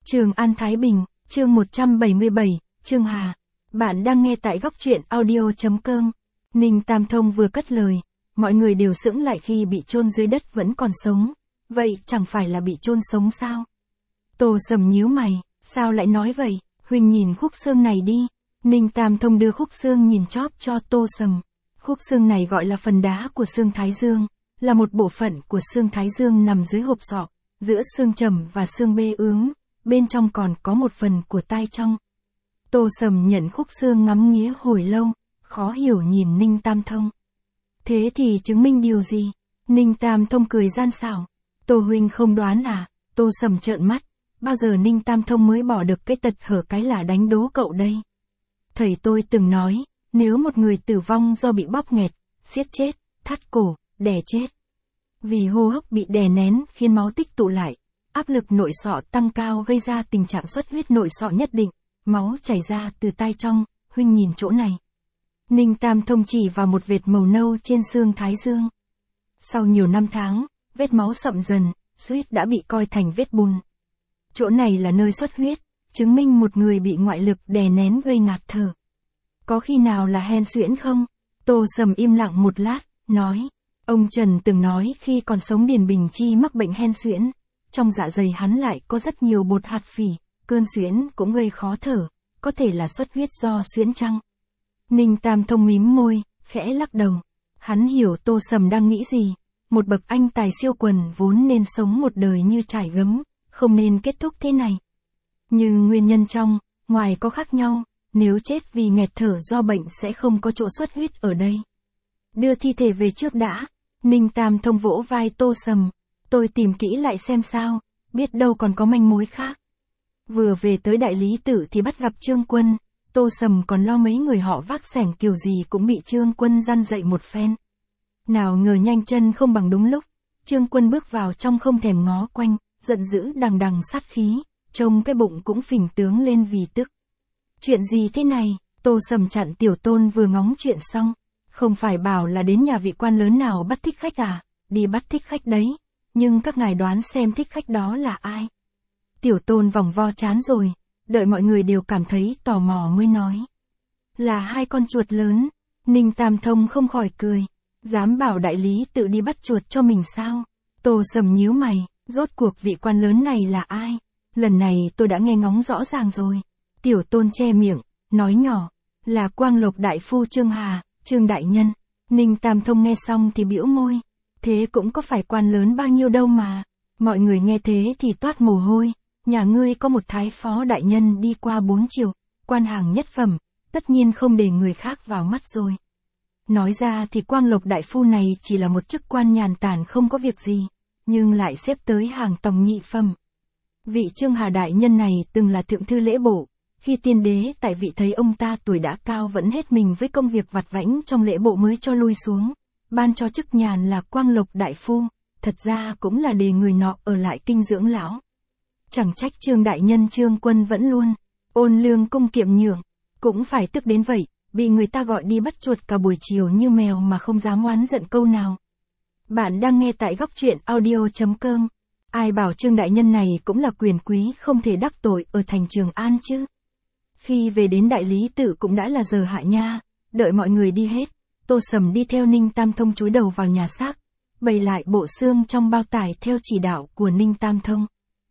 Trường An Thái Bình, chương 177, Trương Hà. Bạn đang nghe tại góc truyện audio.com. Ninh Tam Thông vừa cất lời, mọi người đều sững lại khi bị chôn dưới đất vẫn còn sống. Vậy chẳng phải là bị chôn sống sao? Tô Sầm nhíu mày, sao lại nói vậy? Huynh nhìn khúc xương này đi. Ninh Tam Thông đưa khúc xương nhìn chóp cho Tô Sầm. Khúc xương này gọi là phần đá của xương Thái Dương, là một bộ phận của xương Thái Dương nằm dưới hộp sọ, giữa xương trầm và xương bê ướm, bên trong còn có một phần của tai trong. Tô Sầm nhận khúc xương ngắm nghía hồi lâu, khó hiểu nhìn Ninh Tam Thông. Thế thì chứng minh điều gì? Ninh Tam Thông cười gian xảo. Tô huynh không đoán à? Tô Sầm trợn mắt. Bao giờ Ninh Tam Thông mới bỏ được cái tật hở cái là đánh đố cậu đây? Thầy tôi từng nói, nếu một người tử vong do bị bóp nghẹt, siết chết, thắt cổ, đè chết. Vì hô hấp bị đè nén khiến máu tích tụ lại, áp lực nội sọ tăng cao gây ra tình trạng xuất huyết nội sọ nhất định, máu chảy ra từ tai trong, huynh nhìn chỗ này. Ninh Tam Thông chỉ vào một vệt màu nâu trên xương Thái Dương. Sau nhiều năm tháng, vết máu sậm dần, suýt đã bị coi thành vết bùn. Chỗ này là nơi xuất huyết, chứng minh một người bị ngoại lực đè nén gây ngạt thở. Có khi nào là hen suyễn không? Tô Sầm im lặng một lát, nói. Ông Trần từng nói khi còn sống Điền Bình Chi mắc bệnh hen suyễn. Trong dạ dày hắn lại có rất nhiều bột hạt phỉ, cơn suyễn cũng gây khó thở, có thể là xuất huyết do suyễn chăng? Ninh Tam Thông mím môi, khẽ lắc đầu. Hắn hiểu Tô Sầm đang nghĩ gì. Một bậc anh tài siêu quần vốn nên sống một đời như trải gấm, không nên kết thúc thế này. Nhưng nguyên nhân trong, ngoài có khác nhau, nếu chết vì nghẹt thở do bệnh sẽ không có chỗ xuất huyết ở đây. Đưa thi thể về trước đã. Ninh Tam Thông vỗ vai Tô Sầm. Tôi tìm kỹ lại xem sao, biết đâu còn có manh mối khác. Vừa về tới Đại Lý Tự thì bắt gặp Trương Quân. Tô Sầm còn lo mấy người họ vác xẻng kiểu gì cũng bị Trương Quân răn dậy một phen. Nào ngờ nhanh chân không bằng đúng lúc. Trương Quân bước vào trong không thèm ngó quanh, giận dữ đằng đằng sát khí, trông cái bụng cũng phình tướng lên vì tức. Chuyện gì thế này? Tô Sầm chặn Tiểu Tôn vừa ngóng chuyện xong. Không phải bảo là đến nhà vị quan lớn nào bắt thích khách à? Đi bắt thích khách đấy. Nhưng các ngài đoán xem thích khách đó là ai? Tiểu Tôn vòng vo chán rồi. Đợi mọi người đều cảm thấy tò mò mới nói. Là hai con chuột lớn. Ninh Tam Thông không khỏi cười. Dám bảo Đại Lý Tự đi bắt chuột cho mình sao? Tô Sầm nhíu mày. Rốt cuộc vị quan lớn này là ai? Lần này tôi đã nghe ngóng rõ ràng rồi. Tiểu Tôn che miệng, nói nhỏ. Là Quang Lộc Đại Phu Trương Hà, Trương Đại Nhân. Ninh Tam Thông nghe xong thì bĩu môi. Thế cũng có phải quan lớn bao nhiêu đâu mà. Mọi người nghe thế thì toát mồ hôi. Nhà ngươi có một thái phó đại nhân đi qua 4 chiều, quan hàng nhất phẩm, tất nhiên không để người khác vào mắt rồi. Nói ra thì Quang Lộc Đại Phu này chỉ là một chức quan nhàn tản không có việc gì, nhưng lại xếp tới hàng tòng nhị phẩm. Vị Trương Hà đại nhân này từng là thượng thư lễ bộ, khi tiên đế tại vị thấy ông ta tuổi đã cao vẫn hết mình với công việc vặt vãnh trong lễ bộ mới cho lui xuống, ban cho chức nhàn là Quang Lộc Đại Phu, thật ra cũng là để người nọ ở lại kinh dưỡng lão. Chẳng trách Trương đại nhân Trương Quân vẫn luôn ôn lương cung kiệm nhường, cũng phải tức đến vậy, bị người ta gọi đi bắt chuột cả buổi chiều như mèo mà không dám oán giận câu nào. Bạn đang nghe tại góc truyện audio.com. Ai bảo Trương đại nhân này cũng là quyền quý không thể đắc tội ở thành Trường An chứ. Khi về đến Đại Lý Tự cũng đã là giờ hạ nha, đợi mọi người đi hết, Tô Sầm đi theo Ninh Tam Thông chúi đầu vào nhà xác, bày lại bộ xương trong bao tải theo chỉ đạo của Ninh Tam Thông.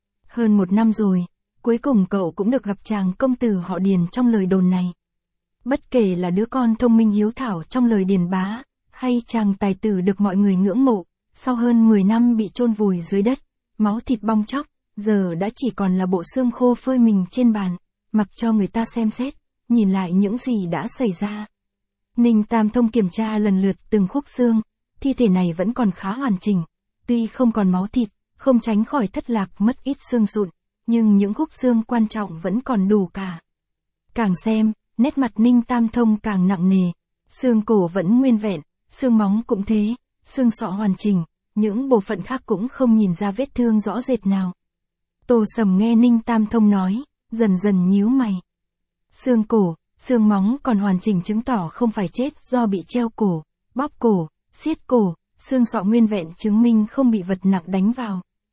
Hơn 1 năm rồi, cuối cùng cậu cũng được gặp chàng công tử họ Điền trong lời đồn này. Bất kể là đứa con thông minh hiếu thảo trong lời Điền bá, hay chàng tài tử được mọi người ngưỡng mộ, sau hơn 10 năm bị chôn vùi dưới đất, máu thịt bong chóc, giờ đã chỉ còn là bộ xương khô phơi mình trên bàn, mặc cho người ta xem xét, nhìn lại những gì đã xảy ra. Ninh Tam Thông kiểm tra lần lượt từng khúc xương, thi thể này vẫn còn khá hoàn chỉnh, tuy không còn máu thịt, không tránh khỏi thất lạc mất ít xương sụn, nhưng những khúc xương quan trọng vẫn còn đủ cả. Càng xem, nét mặt Ninh Tam Thông càng nặng nề, xương cổ vẫn nguyên vẹn, xương móng cũng thế, xương sọ hoàn chỉnh, những bộ phận khác cũng không nhìn ra vết thương rõ rệt nào. Tô Sầm nghe Ninh Tam Thông nói, dần dần nhíu mày. Xương cổ, xương móng còn hoàn chỉnh chứng tỏ không phải chết do bị treo cổ, bóp cổ, siết cổ, xương sọ nguyên vẹn chứng minh không bị vật nặng đánh vào.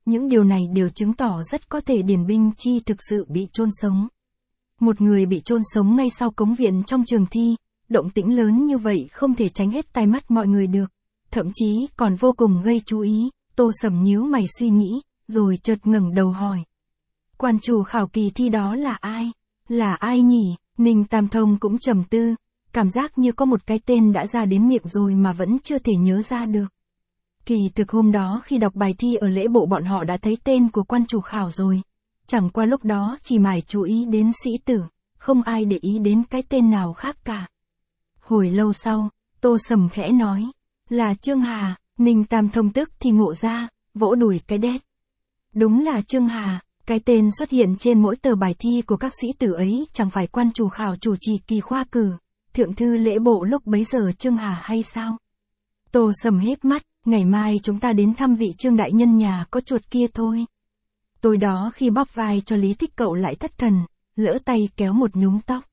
những điều này đều chứng tỏ rất có thể Điền Binh Chi thực sự bị chôn sống. Một người bị chôn sống ngay sau cống viện trong trường thi, động tĩnh lớn như vậy không thể tránh hết tai mắt mọi người được, thậm chí còn vô cùng gây chú ý. Tô Sầm nhíu mày suy nghĩ, rồi chợt ngẩng đầu hỏi. Quan chủ khảo kỳ thi đó là ai? Là ai nhỉ? Ninh Tam Thông cũng trầm tư, cảm giác như có một cái tên đã ra đến miệng rồi mà vẫn chưa thể nhớ ra được. Kỳ thực hôm đó khi đọc bài thi ở lễ bộ bọn họ đã thấy tên của quan chủ khảo rồi. Chẳng qua lúc đó chỉ mải chú ý đến sĩ tử, không ai để ý đến cái tên nào khác cả. Hồi lâu sau, Tô Sầm khẽ nói, là Trương Hà. Ninh Tam Thông tức thì ngộ ra, vỗ đùi cái đét. Đúng là Trương Hà, cái tên xuất hiện trên mỗi tờ bài thi của các sĩ tử ấy chẳng phải quan chủ khảo chủ trì kỳ khoa cử, thượng thư lễ bộ lúc bấy giờ Trương Hà hay sao? Tô Sầm híp mắt, ngày mai chúng ta đến thăm vị Trương đại nhân nhà có chuột kia thôi. Tối đó khi bóp vai cho Lý Thích cậu lại thất thần, lỡ tay kéo một nhúm tóc.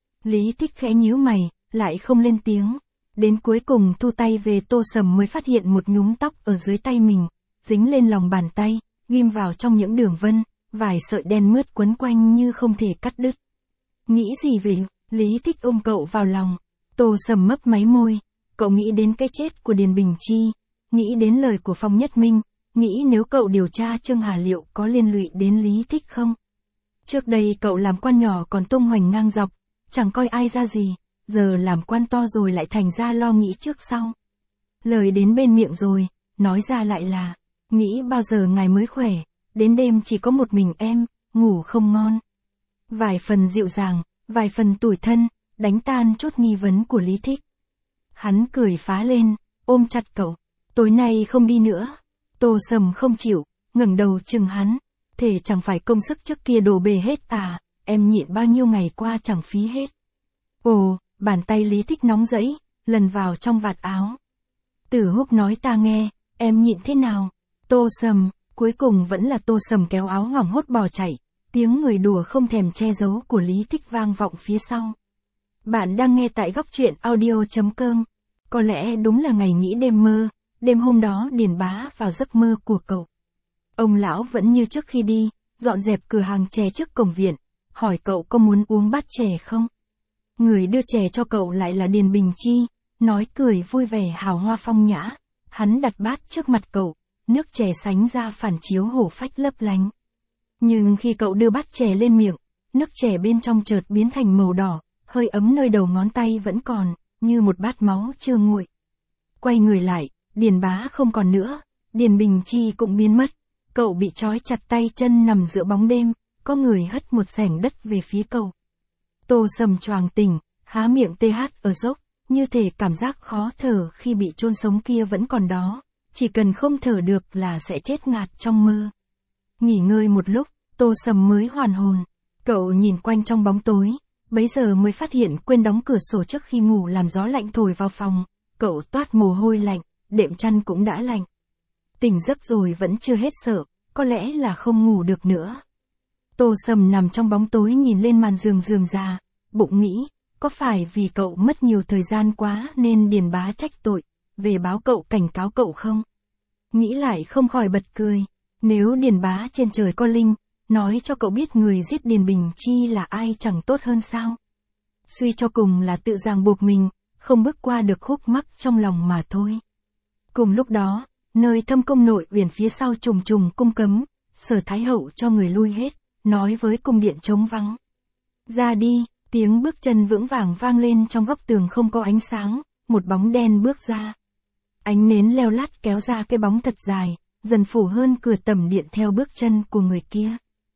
Lý Thích khẽ nhíu mày, lại không lên tiếng. Đến cuối cùng thu tay về Tô Sầm mới phát hiện một nhúm tóc ở dưới tay mình, dính lên lòng bàn tay, ghim vào trong những đường vân, vài sợi đen mướt quấn quanh như không thể cắt đứt. Nghĩ gì vậy? Lý Thích ôm cậu vào lòng. Tô Sầm mấp máy môi, cậu nghĩ đến cái chết của Điền Bình Chi, nghĩ đến lời của Phong Nhất Minh, nghĩ nếu cậu điều tra Trương Hà liệu có liên lụy đến Lý Thích không? Trước đây cậu làm quan nhỏ còn tung hoành ngang dọc, chẳng coi ai ra gì, giờ làm quan to rồi lại thành ra lo nghĩ trước sau. Lời đến bên miệng rồi, nói ra lại là, nghĩ bao giờ ngài mới khỏe, đến đêm chỉ có một mình em, ngủ không ngon. Vài phần dịu dàng, vài phần tủi thân, đánh tan chốt nghi vấn của Lý Thích. Hắn cười phá lên, ôm chặt cậu, tối nay không đi nữa. Tô Sầm không chịu, ngẩng đầu chừng hắn, thể chẳng phải công sức trước kia đổ bể hết à, em nhịn bao nhiêu ngày qua chẳng phí hết. Ồ, bàn tay Lý Thích nóng rẫy, lần vào trong vạt áo. Tử Húc nói ta nghe, em nhịn thế nào? Tô Sầm, cuối cùng vẫn là Tô Sầm kéo áo hoảng hốt bỏ chạy, tiếng người đùa không thèm che giấu của Lý Thích vang vọng phía sau. Bạn đang nghe tại góc truyện audio.com. Có lẽ đúng là ngày nghĩ đêm mơ, đêm hôm đó Điền Bá vào giấc mơ của cậu. Ông lão vẫn như trước khi đi, dọn dẹp cửa hàng chè trước cổng viện, hỏi cậu có muốn uống bát chè không? Người đưa chè cho cậu lại là Điền Bình Chi, nói cười vui vẻ hào hoa phong nhã. Hắn đặt bát trước mặt cậu, nước chè sánh ra phản chiếu hổ phách lấp lánh. Nhưng khi cậu đưa bát chè lên miệng, nước chè bên trong chợt biến thành màu đỏ, hơi ấm nơi đầu ngón tay vẫn còn, như một bát máu chưa nguội. Quay người lại, Điền Bá không còn nữa, Điền Bình Chi cũng biến mất. Cậu bị trói chặt tay chân nằm giữa bóng đêm, có người hất một xẻng đất về phía cậu. Tô Sầm choàng tỉnh, há miệng TH ở dốc, như thể cảm giác khó thở khi bị chôn sống kia vẫn còn đó, chỉ cần không thở được là sẽ chết ngạt trong mơ. Nghỉ ngơi một lúc, Tô Sầm mới hoàn hồn. Cậu nhìn quanh trong bóng tối, bấy giờ mới phát hiện quên đóng cửa sổ trước khi ngủ làm gió lạnh thổi vào phòng. Cậu toát mồ hôi lạnh, đệm chăn cũng đã lạnh. Tỉnh giấc rồi vẫn chưa hết sợ, có lẽ là không ngủ được nữa. Tô Sầm nằm trong bóng tối nhìn lên màn giường rườm rà, bụng nghĩ, có phải vì cậu mất nhiều thời gian quá nên Điền Bá trách tội, về báo cậu cảnh cáo cậu không? Nghĩ lại không khỏi bật cười, nếu Điền Bá trên trời có linh, nói cho cậu biết người giết Điền Bình Chi là ai chẳng tốt hơn sao? Suy cho cùng là tự ràng buộc mình, không bước qua được khúc mắc trong lòng mà thôi. Cùng lúc đó, nơi Thâm Cung nội uyển phía sau trùng trùng cung cấm, Sở Thái Hậu cho người lui hết, nói với cung điện trống vắng. Ra đi, tiếng bước chân vững vàng vang lên trong góc tường không có ánh sáng, một bóng đen bước ra. Ánh nến leo lát kéo ra cái bóng thật dài, dần phủ hơn cửa tầm điện theo bước chân của người kia.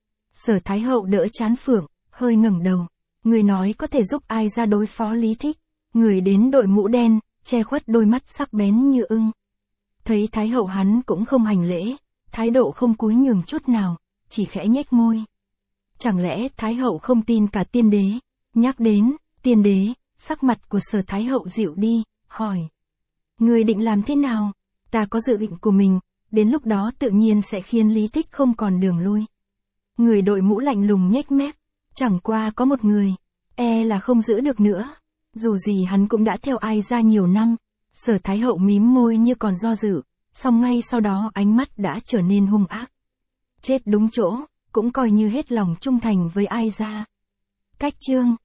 Sở Thái Hậu đỡ trán phượng, hơi ngẩng đầu. Người nói có thể giúp ai ra đối phó Lý Thích. Người đến đội mũ đen, che khuất đôi mắt sắc bén như ưng. Thấy Thái Hậu hắn cũng không hành lễ, thái độ không cúi nhường chút nào, chỉ khẽ nhếch môi. Chẳng lẽ Thái Hậu không tin cả tiên đế? Nhắc đến tiên đế, sắc mặt của Sở Thái Hậu dịu đi, hỏi. Người định làm thế nào? Ta có dự định của mình, đến lúc đó tự nhiên sẽ khiến Lý Thích không còn đường lui. Người đội mũ lạnh lùng nhếch mép, chẳng qua có một người, là không giữ được nữa. Dù gì hắn cũng đã theo ai ra nhiều năm. Sở Thái Hậu mím môi như còn do dự, song ngay sau đó ánh mắt đã trở nên hung ác. chết đúng chỗ, cũng coi như hết lòng trung thành với ai ra. Cách chương